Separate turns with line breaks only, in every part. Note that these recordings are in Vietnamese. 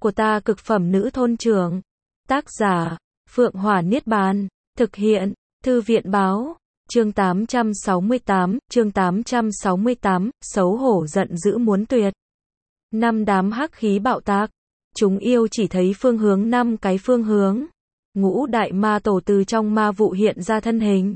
của ta cực phẩm nữ thôn trưởng. Tác giả, Phượng Hỏa Niết Bàn. Thực hiện, Thư viện Báo. Chương 868, xấu hổ giận dữ muốn tuyệt. Năm đám hắc khí bạo tạc. Chúng yêu chỉ thấy phương hướng 5 cái phương hướng. Ngũ đại ma tổ từ trong ma vụ hiện ra thân hình.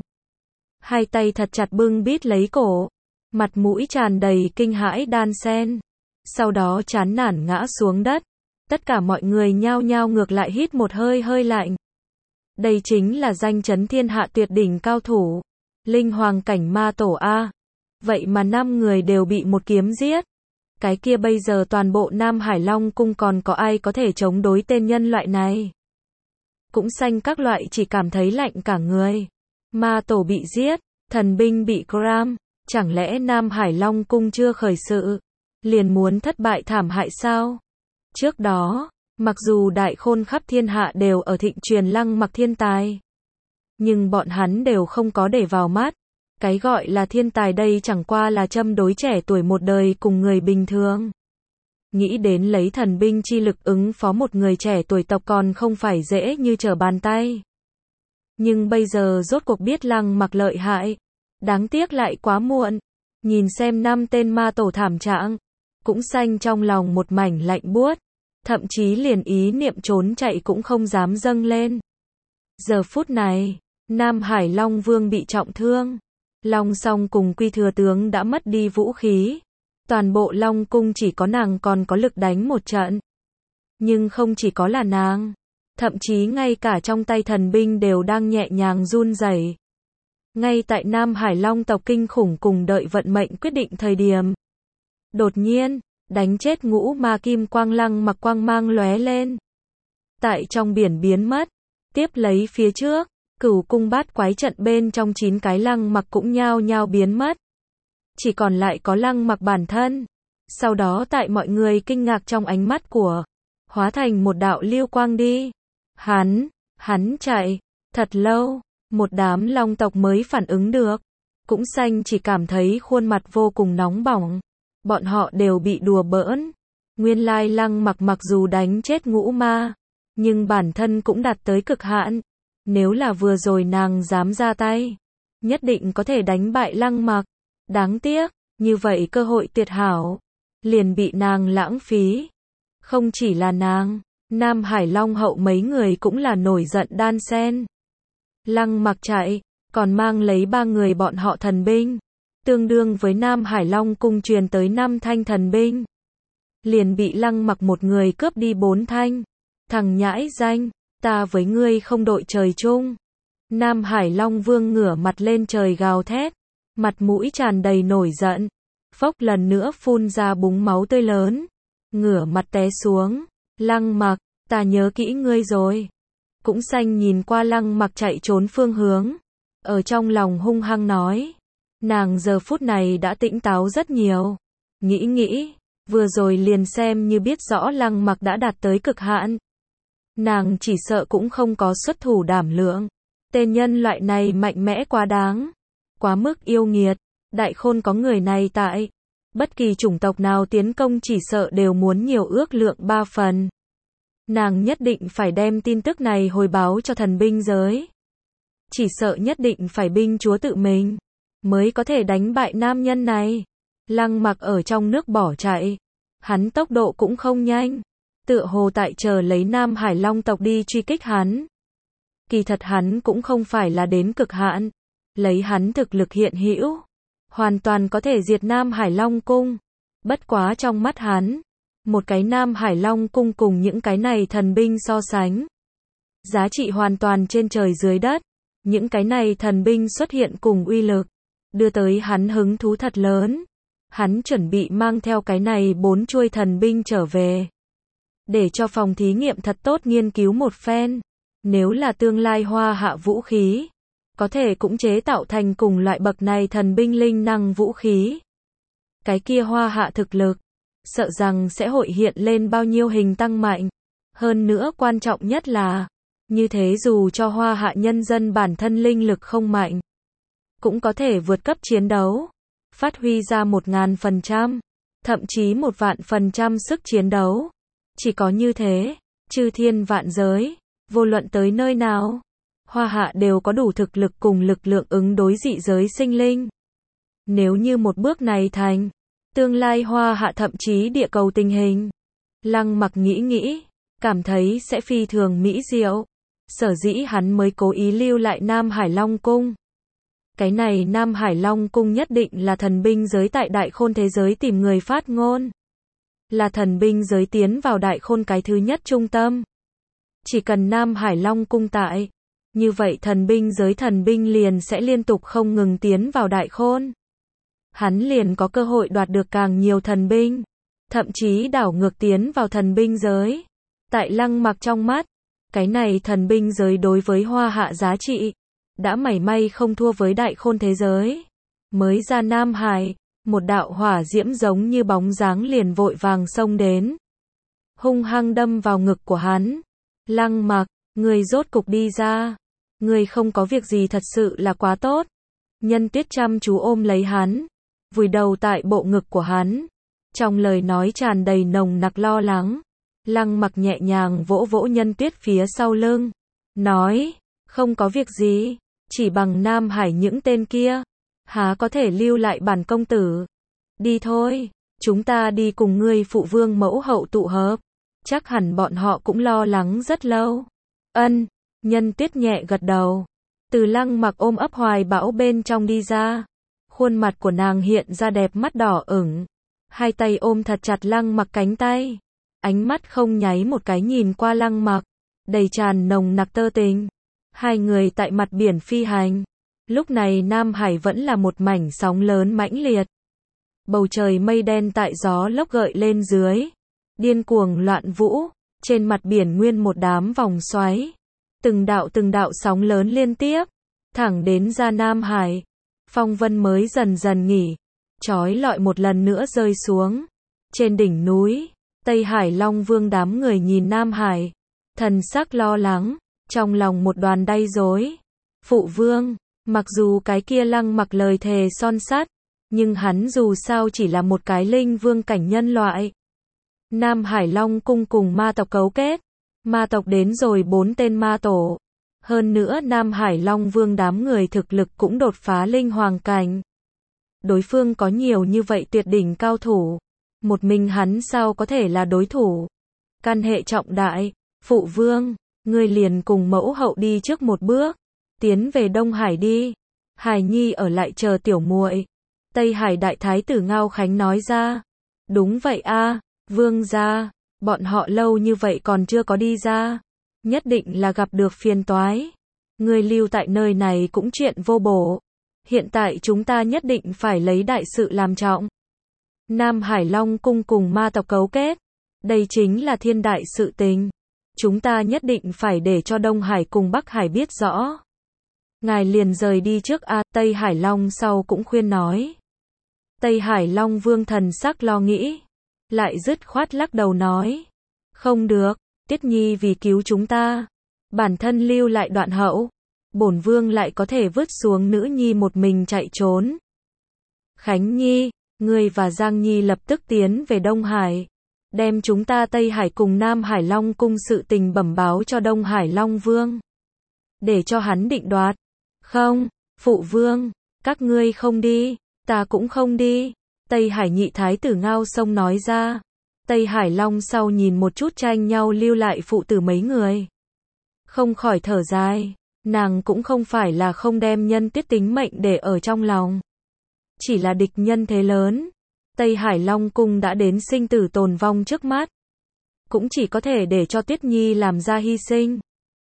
Hai tay thật chặt bưng bít lấy cổ. Mặt mũi tràn đầy kinh hãi đan sen. Sau đó chán nản ngã xuống đất. Tất cả mọi người nhao nhao ngược lại hít một hơi hơi lạnh. Đây chính là danh chấn thiên hạ tuyệt đỉnh cao thủ. Linh hoàng cảnh ma tổ A. Vậy mà 5 người đều bị một kiếm giết. Cái kia bây giờ toàn bộ Nam Hải Long cung còn có ai có thể chống đối tên nhân loại này. Cũng xanh các loại chỉ cảm thấy lạnh cả người. Ma tổ bị giết, thần binh bị cram. Chẳng lẽ Nam Hải Long cung chưa khởi sự, liền muốn thất bại thảm hại sao? Trước đó, mặc dù đại khôn khắp thiên hạ đều ở thịnh truyền Lăng Mặc thiên tài, nhưng bọn hắn đều không có để vào mắt. Cái gọi là thiên tài đây chẳng qua là châm đối trẻ tuổi một đời cùng người bình thường. Nghĩ đến lấy thần binh chi lực ứng phó một người trẻ tuổi tộc còn không phải dễ như trở bàn tay. Nhưng bây giờ rốt cuộc biết Lăng Mặc lợi hại. Đáng tiếc lại quá muộn. Nhìn xem 5 tên ma tổ thảm trạng, cũng xanh trong lòng một mảnh lạnh buốt. Thậm chí liền ý niệm trốn chạy cũng không dám dâng lên. Giờ phút này, Nam Hải Long Vương bị trọng thương. Long Song cùng Quy Thừa Tướng đã mất đi vũ khí. Toàn bộ Long cung chỉ có nàng còn có lực đánh một trận. Nhưng không chỉ có là nàng, thậm chí ngay cả trong tay thần binh đều đang nhẹ nhàng run rẩy. Ngay tại Nam Hải Long tộc kinh khủng cùng đợi vận mệnh quyết định thời điểm. Đột nhiên, đánh chết ngũ ma kim quang Lăng Mặc quang mang lóe lên. Tại trong biển biến mất. Tiếp lấy phía trước, Cửu cung bát quái trận bên trong 9 cái Lăng Mặc cũng nhao nhao biến mất. Chỉ còn lại có Lăng Mặc bản thân. Sau đó tại mọi người kinh ngạc trong ánh mắt của, hóa thành một đạo lưu quang đi. Hắn chạy, thật lâu. Một đám long tộc mới phản ứng được. Cũng xanh chỉ cảm thấy khuôn mặt vô cùng nóng bỏng. Bọn họ đều bị đùa bỡn. Nguyên lai Lăng Mặc mặc dù đánh chết ngũ ma, nhưng bản thân cũng đạt tới cực hạn. Nếu là vừa rồi nàng dám ra tay, nhất định có thể đánh bại Lăng Mặc. Đáng tiếc, như vậy cơ hội tuyệt hảo, liền bị nàng lãng phí. Không chỉ là nàng, Nam Hải Long hậu mấy người cũng là nổi giận đan sen. Lăng Mặc chạy, còn mang lấy 3 người bọn họ thần binh, tương đương với Nam Hải Long cung truyền tới 5 thanh thần binh. Liền bị Lăng Mặc một người cướp đi 4 thanh. Thằng nhãi danh, ta với ngươi không đội trời chung. Nam Hải Long Vương ngửa mặt lên trời gào thét, mặt mũi tràn đầy nổi giận. Phốc lần nữa phun ra búng máu tươi lớn, ngửa mặt té xuống. Lăng Mặc, ta nhớ kỹ ngươi rồi. Cũng xanh nhìn qua Lăng Mặc chạy trốn phương hướng, ở trong lòng hung hăng nói. Nàng giờ phút này đã tỉnh táo rất nhiều. Nghĩ, vừa rồi liền xem như biết rõ Lăng Mặc đã đạt tới cực hạn. Nàng chỉ sợ cũng không có xuất thủ đảm lượng. Tên nhân loại này mạnh mẽ quá đáng, quá mức yêu nghiệt. Đại khôn có người này tại, bất kỳ chủng tộc nào tiến công chỉ sợ đều muốn nhiều ước lượng 3 phần. Nàng nhất định phải đem tin tức này hồi báo cho thần binh giới. Chỉ sợ nhất định phải binh chúa tự mình mới có thể đánh bại nam nhân này. Lăng Mặc ở trong nước bỏ chạy, hắn tốc độ cũng không nhanh, tựa hồ tại chờ lấy Nam Hải Long tộc đi truy kích hắn. Kỳ thật hắn cũng không phải là đến cực hạn, lấy hắn thực lực hiện hữu, hoàn toàn có thể diệt Nam Hải Long cung. Bất quá trong mắt hắn, một cái Nam Hải Long cung cùng những cái này thần binh so sánh, giá trị hoàn toàn trên trời dưới đất. Những cái này thần binh xuất hiện cùng uy lực, đưa tới hắn hứng thú thật lớn. Hắn chuẩn bị mang theo cái này 4 chuôi thần binh trở về, để cho phòng thí nghiệm thật tốt nghiên cứu một phen. Nếu là tương lai hoa hạ vũ khí, có thể cũng chế tạo thành cùng loại bậc này thần binh linh năng vũ khí. Cái kia hoa hạ thực lực, sợ rằng sẽ hội hiện lên bao nhiêu hình tăng mạnh. Hơn nữa quan trọng nhất là, như thế dù cho hoa hạ nhân dân bản thân linh lực không mạnh, cũng có thể vượt cấp chiến đấu, phát huy ra 1000%, thậm chí 10000% sức chiến đấu. Chỉ có như thế, chư thiên vạn giới, vô luận tới nơi nào, Hoa Hạ đều có đủ thực lực cùng lực lượng ứng đối dị giới sinh linh. Nếu như một bước này thành, tương lai Hoa Hạ thậm chí địa cầu tình hình, Lăng Mặc nghĩ, cảm thấy sẽ phi thường mỹ diệu. Sở dĩ hắn mới cố ý lưu lại Nam Hải Long Cung. Cái này Nam Hải Long Cung nhất định là thần binh giới tại Đại Khôn thế giới tìm người phát ngôn. Là thần binh giới tiến vào Đại Khôn cái thứ nhất trung tâm. Chỉ cần Nam Hải Long Cung tại, như vậy thần binh giới thần binh liền sẽ liên tục không ngừng tiến vào Đại Khôn. Hắn liền có cơ hội đoạt được càng nhiều thần binh, thậm chí đảo ngược tiến vào thần binh giới. Tại Lăng Mặc trong mắt, cái này thần binh giới đối với Hoa Hạ giá trị, đã mảy may không thua với Đại Khôn thế giới. Mới ra Nam Hải, một đạo hỏa diễm giống như bóng dáng liền vội vàng xông đến. Hung hăng đâm vào ngực của hắn. Lăng Mặc, người rốt cục đi ra. Người không có việc gì thật sự là quá tốt. Nhân Tuyết chăm chú ôm lấy hắn, vùi đầu tại bộ ngực của hắn. Trong lời nói tràn đầy nồng nặc lo lắng. Lăng Mặc nhẹ nhàng vỗ vỗ Nhân Tuyết phía sau lưng. Nói, không có việc gì, chỉ bằng Nam Hải những tên kia, há có thể lưu lại bản công tử. Đi thôi, chúng ta đi cùng ngươi phụ vương mẫu hậu tụ hợp. Chắc hẳn bọn họ cũng lo lắng rất lâu. Ân, Nhân Tuyết nhẹ gật đầu. Từ Lăng Mặc ôm ấp hoài bão bên trong đi ra. Khuôn mặt của nàng hiện ra đẹp mắt đỏ ửng. Hai tay ôm thật chặt Lăng Mặc cánh tay. Ánh mắt không nháy một cái nhìn qua Lăng Mặc, đầy tràn nồng nặc tơ tình. Hai người tại mặt biển phi hành. Lúc này Nam Hải vẫn là một mảnh sóng lớn mãnh liệt. Bầu trời mây đen tại gió lốc gợi lên dưới, điên cuồng loạn vũ. Trên mặt biển nguyên một đám vòng xoáy. Từng đạo sóng lớn liên tiếp, thẳng đến ra Nam Hải. Phong vân mới dần dần nghỉ, chói lọi một lần nữa rơi xuống. Trên đỉnh núi, Tây Hải Long Vương đám người nhìn Nam Hải, thần sắc lo lắng, trong lòng một đoàn đay rối. Phụ vương, mặc dù cái kia Lăng Mặc lời thề son sắt, nhưng hắn dù sao chỉ là một cái linh vương cảnh nhân loại. Nam Hải Long cung cùng ma tộc cấu kết, ma tộc đến rồi 4 tên ma tổ. Hơn nữa Nam Hải Long Vương đám người thực lực cũng đột phá linh hoàng cảnh. Đối phương có nhiều như vậy tuyệt đỉnh cao thủ, một mình hắn sao có thể là đối thủ. Căn hệ trọng đại, phụ vương, ngươi liền cùng mẫu hậu đi trước một bước, tiến về Đông Hải đi. Hải Nhi ở lại chờ tiểu muội. Tây Hải đại thái tử Ngao Khánh nói ra. Đúng vậy a, vương gia, bọn họ lâu như vậy còn chưa có đi ra, nhất định là gặp được phiền toái. Ngươi lưu tại nơi này cũng chuyện vô bổ. Hiện tại chúng ta nhất định phải lấy đại sự làm trọng. Nam Hải Long cung cùng ma tộc cấu kết, đây chính là thiên đại sự tình. Chúng ta nhất định phải để cho Đông Hải cùng Bắc Hải biết rõ. Ngài liền rời đi trước a. Tây Hải Long sau cũng khuyên nói. Tây Hải Long Vương thần sắc lo nghĩ, lại dứt khoát lắc đầu nói. Không được, Tiết Nhi vì cứu chúng ta, bản thân lưu lại đoạn hậu, bổn vương lại có thể vứt xuống nữ nhi một mình chạy trốn. Khánh Nhi, ngươi và Giang Nhi lập tức tiến về Đông Hải, đem chúng ta Tây Hải cùng Nam Hải Long cung sự tình bẩm báo cho Đông Hải Long Vương, để cho hắn định đoạt. Không, phụ vương, các ngươi không đi, ta cũng không đi. Tây Hải nhị thái tử Ngao Sông nói ra. Tây Hải Long sau nhìn một chút tranh nhau lưu lại phụ tử mấy người, không khỏi thở dài. Nàng cũng không phải là không đem Nhân Tuyết tính mệnh để ở trong lòng, chỉ là địch nhân thế lớn. Tây Hải Long cung đã đến sinh tử tồn vong trước mắt, cũng chỉ có thể để cho Tuyết Nhi làm ra hy sinh.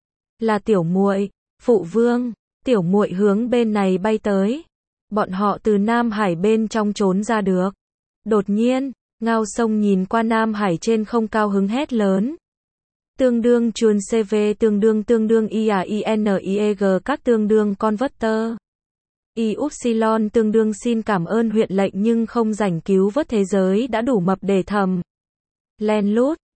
Là tiểu muội, phụ vương. Tiểu muội hướng bên này bay tới. Bọn họ từ Nam Hải bên trong trốn ra được. Đột nhiên, Ngao Sông nhìn qua Nam Hải trên không cao hứng hét lớn. Tương đương chuồn CV tương đương IAINIEG các tương đương converter. Y-upsilon tương đương xin cảm ơn huyện lệnh nhưng không rảnh cứu vớt thế giới đã đủ mập để thầm. Len lút,